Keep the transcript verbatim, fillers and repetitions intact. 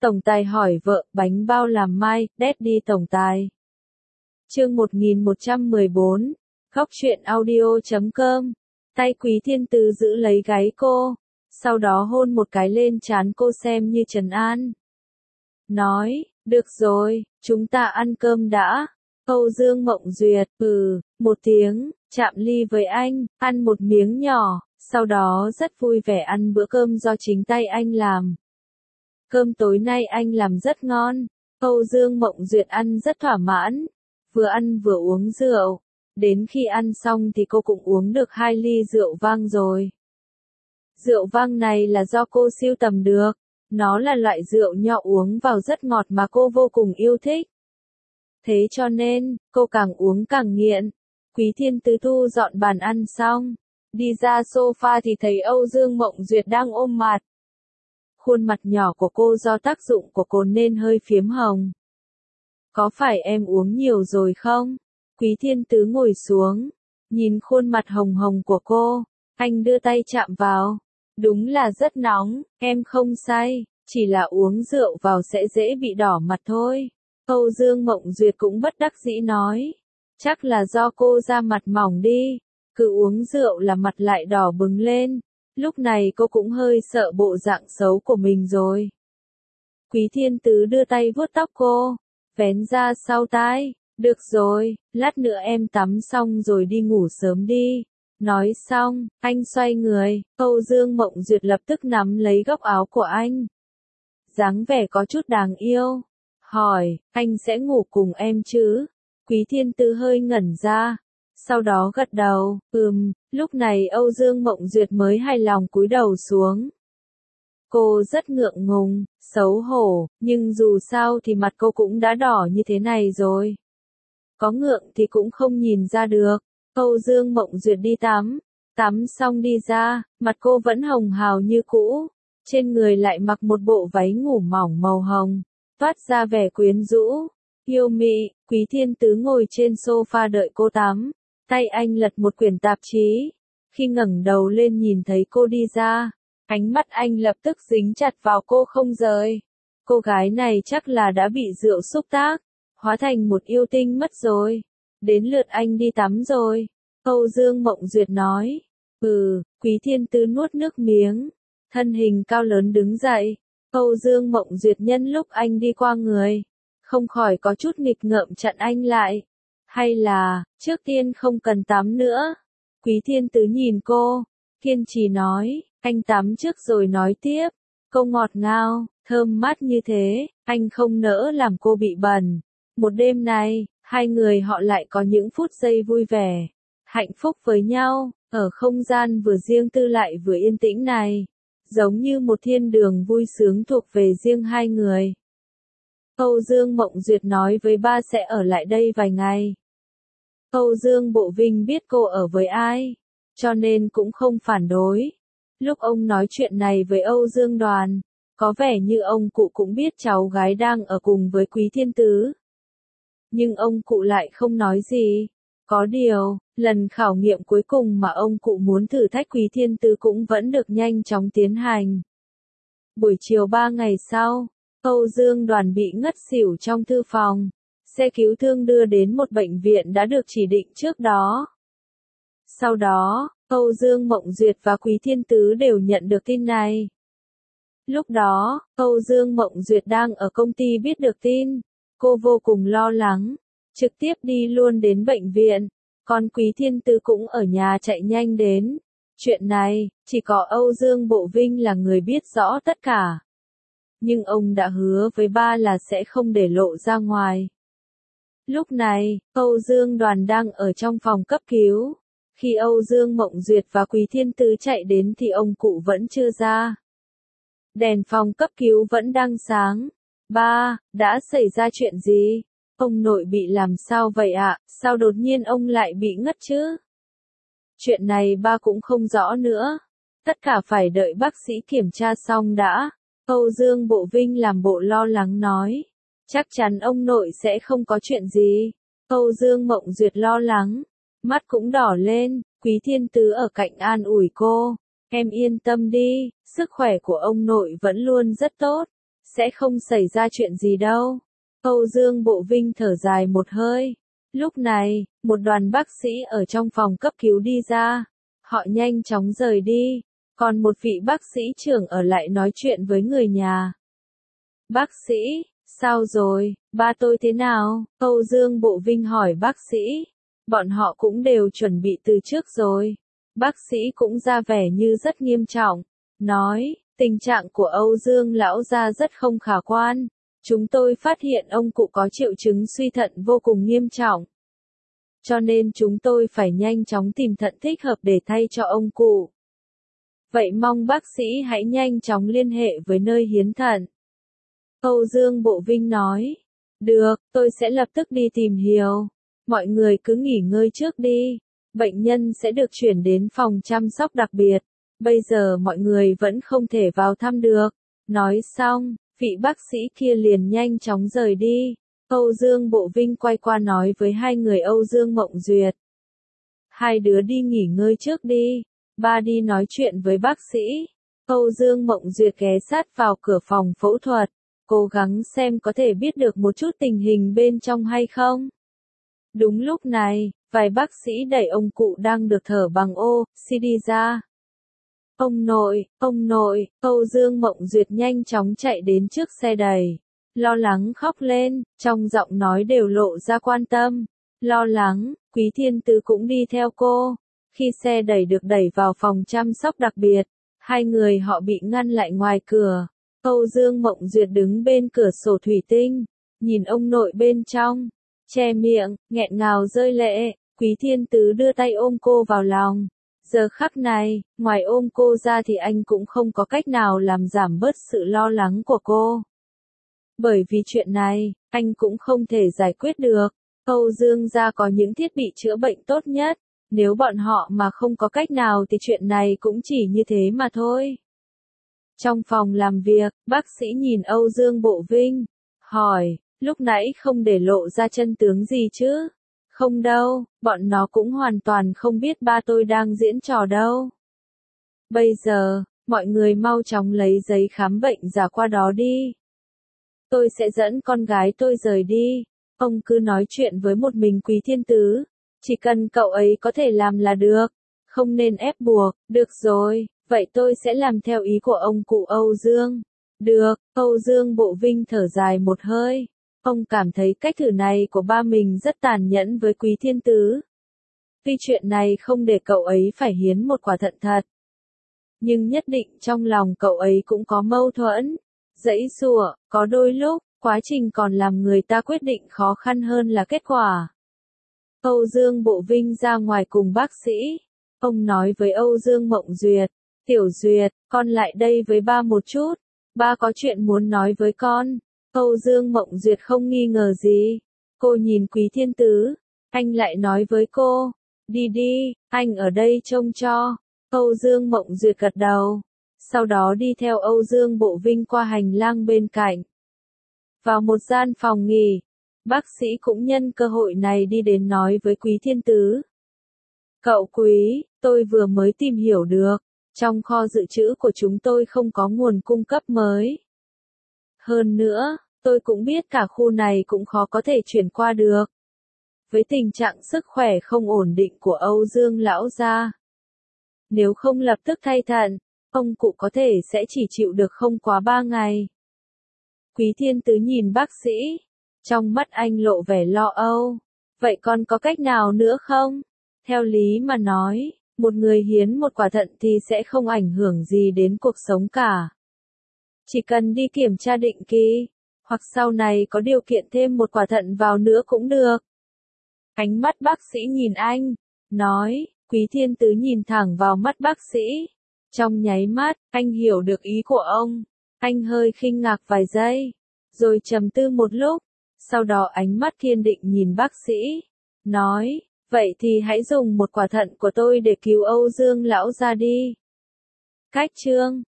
Tổng tài hỏi vợ, bánh bao làm mai, Daddy tổng tài. Chương một nghìn một trăm mười bốn, Góc truyện audio chấm com. Tay Quý Thiên Tứ giữ lấy gáy cô, sau đó hôn một cái lên trán cô xem như trấn an. Nói, được rồi, chúng ta ăn cơm đã. Âu Dương Mộng Duyệt, ừ, một tiếng, chạm ly với anh, ăn một miếng nhỏ, sau đó rất vui vẻ ăn bữa cơm do chính tay anh làm. Cơm tối nay anh làm rất ngon. Âu Dương Mộng Duyệt ăn rất thỏa mãn, vừa ăn vừa uống rượu. Đến khi ăn xong thì cô cũng uống được hai ly rượu vang rồi. Rượu vang này là do cô sưu tầm được. Nó là loại rượu nho uống vào rất ngọt mà cô vô cùng yêu thích. Thế cho nên, cô càng uống càng nghiện. Quý Thiên Tứ thu dọn bàn ăn xong, đi ra sofa thì thấy Âu Dương Mộng Duyệt đang ôm mặt. Khuôn mặt nhỏ của cô do tác dụng của cô nên hơi phiếm hồng. Có phải em uống nhiều rồi không? Quý Thiên Tứ ngồi xuống, nhìn khuôn mặt hồng hồng của cô, anh đưa tay chạm vào. Đúng là rất nóng, em không say, chỉ là uống rượu vào sẽ dễ bị đỏ mặt thôi. Âu Dương Mộng Duyệt cũng bất đắc dĩ nói. Chắc là do cô da mặt mỏng đi, cứ uống rượu là mặt lại đỏ bừng lên. Lúc này cô cũng hơi sợ bộ dạng xấu của mình rồi. Quý Thiên Tứ đưa tay vuốt tóc cô, vén ra sau tai. Được rồi, lát nữa em tắm xong rồi đi ngủ sớm đi. Nói xong, anh xoay người, Âu Dương Mộng Duyệt lập tức nắm lấy góc áo của anh. Dáng vẻ có chút đáng yêu. Hỏi, anh sẽ ngủ cùng em chứ? Quý Thiên Tứ hơi ngẩn ra. Sau đó gật đầu, ừm, lúc này Âu Dương Mộng Duyệt mới hài lòng cúi đầu xuống. Cô rất ngượng ngùng, xấu hổ, nhưng dù sao thì mặt cô cũng đã đỏ như thế này rồi. Có ngượng thì cũng không nhìn ra được. Âu Dương Mộng Duyệt đi tắm, tắm xong đi ra, mặt cô vẫn hồng hào như cũ, trên người lại mặc một bộ váy ngủ mỏng màu hồng, toát ra vẻ quyến rũ, yêu mị. Quý Thiên Tứ ngồi trên sofa đợi cô tắm, tay anh lật một quyển tạp chí, khi ngẩng đầu lên nhìn thấy cô đi ra, ánh mắt anh lập tức dính chặt vào cô không rời. Cô gái này chắc là đã bị rượu xúc tác, hóa thành một yêu tinh mất rồi. Đến lượt anh đi tắm rồi. Âu Dương Mộng Duyệt nói. Ừ, Quý Thiên Tứ nuốt nước miếng. Thân hình cao lớn đứng dậy. Âu Dương Mộng Duyệt nhân lúc anh đi qua người, không khỏi có chút nghịch ngợm chặn anh lại. Hay là, trước tiên không cần tắm nữa. Quý Thiên Tứ nhìn cô, kiên trì nói, anh tắm trước rồi nói tiếp. Câu ngọt ngào, thơm mát như thế, anh không nỡ làm cô bị bẩn. Một đêm này, hai người họ lại có những phút giây vui vẻ, hạnh phúc với nhau, ở không gian vừa riêng tư lại vừa yên tĩnh này, giống như một thiên đường vui sướng thuộc về riêng hai người. Âu Dương Mộng Duyệt nói với ba sẽ ở lại đây vài ngày. Âu Dương Bộ Vinh biết cô ở với ai, cho nên cũng không phản đối. Lúc ông nói chuyện này với Âu Dương Đoàn, có vẻ như ông cụ cũng biết cháu gái đang ở cùng với Quý Thiên Tứ. Nhưng ông cụ lại không nói gì. Có điều, lần khảo nghiệm cuối cùng mà ông cụ muốn thử thách Quý Thiên Tứ cũng vẫn được nhanh chóng tiến hành. Buổi chiều ba ngày sau, Âu Dương Đoàn bị ngất xỉu trong thư phòng. Xe cứu thương đưa đến một bệnh viện đã được chỉ định trước đó. Sau đó, Âu Dương Mộng Duyệt và Quý Thiên Tứ đều nhận được tin này. Lúc đó, Âu Dương Mộng Duyệt đang ở công ty biết được tin. Cô vô cùng lo lắng, trực tiếp đi luôn đến bệnh viện, còn Quý Thiên Tứ cũng ở nhà chạy nhanh đến. Chuyện này, chỉ có Âu Dương Bộ Vinh là người biết rõ tất cả. Nhưng ông đã hứa với ba là sẽ không để lộ ra ngoài. Lúc này, Âu Dương Đoàn đang ở trong phòng cấp cứu. Khi Âu Dương Mộng Duyệt và Quý Thiên Tứ chạy đến thì ông cụ vẫn chưa ra. Đèn phòng cấp cứu vẫn đang sáng. Ba, đã xảy ra chuyện gì? Ông nội bị làm sao vậy ạ? Sao đột nhiên ông lại bị ngất chứ? Chuyện này ba cũng không rõ nữa. Tất cả phải đợi bác sĩ kiểm tra xong đã. Âu Dương Bộ Vinh làm bộ lo lắng nói. Chắc chắn ông nội sẽ không có chuyện gì. Âu Dương Mộng Duyệt lo lắng, mắt cũng đỏ lên. Quý Thiên Tứ ở cạnh an ủi cô. Em yên tâm đi, sức khỏe của ông nội vẫn luôn rất tốt. sẽ không xảy ra chuyện gì đâu. Âu Dương Bộ Vinh thở dài một hơi. Lúc này, một đoàn bác sĩ ở trong phòng cấp cứu đi ra. Họ nhanh chóng rời đi, còn một vị bác sĩ trưởng ở lại nói chuyện với người nhà. Bác sĩ, sao rồi, ba tôi thế nào? Âu Dương Bộ Vinh hỏi bác sĩ. Bọn họ cũng đều chuẩn bị từ trước rồi. Bác sĩ cũng ra vẻ như rất nghiêm trọng. Nói, tình trạng của Âu Dương lão gia rất không khả quan. Chúng tôi phát hiện ông cụ có triệu chứng suy thận vô cùng nghiêm trọng. Cho nên chúng tôi phải nhanh chóng tìm thận thích hợp để thay cho ông cụ. Vậy mong bác sĩ hãy nhanh chóng liên hệ với nơi hiến thận. Âu Dương Bộ Vinh nói. Được, tôi sẽ lập tức đi tìm hiểu. Mọi người cứ nghỉ ngơi trước đi. Bệnh nhân sẽ được chuyển đến phòng chăm sóc đặc biệt. Bây giờ mọi người vẫn không thể vào thăm được. Nói xong, vị bác sĩ kia liền nhanh chóng rời đi. Âu Dương Bộ Vinh quay qua nói với hai người Âu Dương Mộng Duyệt. Hai đứa đi nghỉ ngơi trước đi. Ba đi nói chuyện với bác sĩ. Âu Dương Mộng Duyệt ghé sát vào cửa phòng phẫu thuật. Cố gắng xem có thể biết được một chút tình hình bên trong hay không. Đúng lúc này, vài bác sĩ đẩy ông cụ đang được thở bằng oxy ra. Ông nội, ông nội, Âu Dương Mộng Duyệt nhanh chóng chạy đến trước xe đẩy. Lo lắng khóc lên, trong giọng nói đều lộ ra quan tâm. Lo lắng, Quý Thiên Tứ cũng đi theo cô. Khi xe đẩy được đẩy vào phòng chăm sóc đặc biệt, hai người họ bị ngăn lại ngoài cửa. Âu Dương Mộng Duyệt đứng bên cửa sổ thủy tinh, nhìn ông nội bên trong, che miệng, nghẹn ngào rơi lệ. Quý Thiên Tứ đưa tay ôm cô vào lòng. Giờ khắc này, ngoài ôm cô ra thì anh cũng không có cách nào làm giảm bớt sự lo lắng của cô. Bởi vì chuyện này, anh cũng không thể giải quyết được. Âu Dương gia có những thiết bị chữa bệnh tốt nhất. Nếu bọn họ mà không có cách nào thì chuyện này cũng chỉ như thế mà thôi. Trong phòng làm việc, bác sĩ nhìn Âu Dương Bộ Vinh, hỏi, lúc nãy không để lộ ra chân tướng gì chứ? Không đâu, bọn nó cũng hoàn toàn không biết ba tôi đang diễn trò đâu. Bây giờ, mọi người mau chóng lấy giấy khám bệnh giả qua đó đi. Tôi sẽ dẫn con gái tôi rời đi. Ông cứ nói chuyện với một mình Quý Thiên Tứ. Chỉ cần cậu ấy có thể làm là được. Không nên ép buộc. Được rồi, vậy tôi sẽ làm theo ý của ông cụ Âu Dương. Được, Âu Dương Bộ Vinh thở dài một hơi. Ông cảm thấy cách thử này của ba mình rất tàn nhẫn với Quý Thiên Tứ. Tuy chuyện này không để cậu ấy phải hiến một quả thận thật. Nhưng nhất định trong lòng cậu ấy cũng có mâu thuẫn. Giãy giụa, có đôi lúc, quá trình còn làm người ta quyết định khó khăn hơn là kết quả. Âu Dương Bộ Vinh ra ngoài cùng bác sĩ. Ông nói với Âu Dương Mộng Duyệt. Tiểu Duyệt, con lại đây với ba một chút. Ba có chuyện muốn nói với con. Âu Dương Mộng Duyệt không nghi ngờ gì. Cô nhìn Quý Thiên Tứ. Anh lại nói với cô. Đi đi, anh ở đây trông cho. Âu Dương Mộng Duyệt gật đầu. Sau đó đi theo Âu Dương Bộ Vinh qua hành lang bên cạnh. Vào một gian phòng nghỉ, bác sĩ cũng nhân cơ hội này đi đến nói với Quý Thiên Tứ. Cậu Quý, tôi vừa mới tìm hiểu được, trong kho dự trữ của chúng tôi không có nguồn cung cấp mới. Hơn nữa, tôi cũng biết cả khu này cũng khó có thể chuyển qua được. Với tình trạng sức khỏe không ổn định của Âu Dương lão gia, nếu không lập tức thay thận, ông cụ có thể sẽ chỉ chịu được không quá ba ngày. Quý Thiên Tứ nhìn bác sĩ, trong mắt anh lộ vẻ lo âu. Vậy còn có cách nào nữa không? Theo lý mà nói, một người hiến một quả thận thì sẽ không ảnh hưởng gì đến cuộc sống cả. Chỉ cần đi kiểm tra định kỳ, hoặc sau này có điều kiện thêm một quả thận vào nữa cũng được. Ánh mắt bác sĩ nhìn anh, nói, Quý Thiên Tứ nhìn thẳng vào mắt bác sĩ. Trong nháy mắt, anh hiểu được ý của ông. Anh hơi khinh ngạc vài giây, rồi trầm tư một lúc, sau đó ánh mắt kiên định nhìn bác sĩ, nói, vậy thì hãy dùng một quả thận của tôi để cứu Âu Dương lão gia đi. Cách chương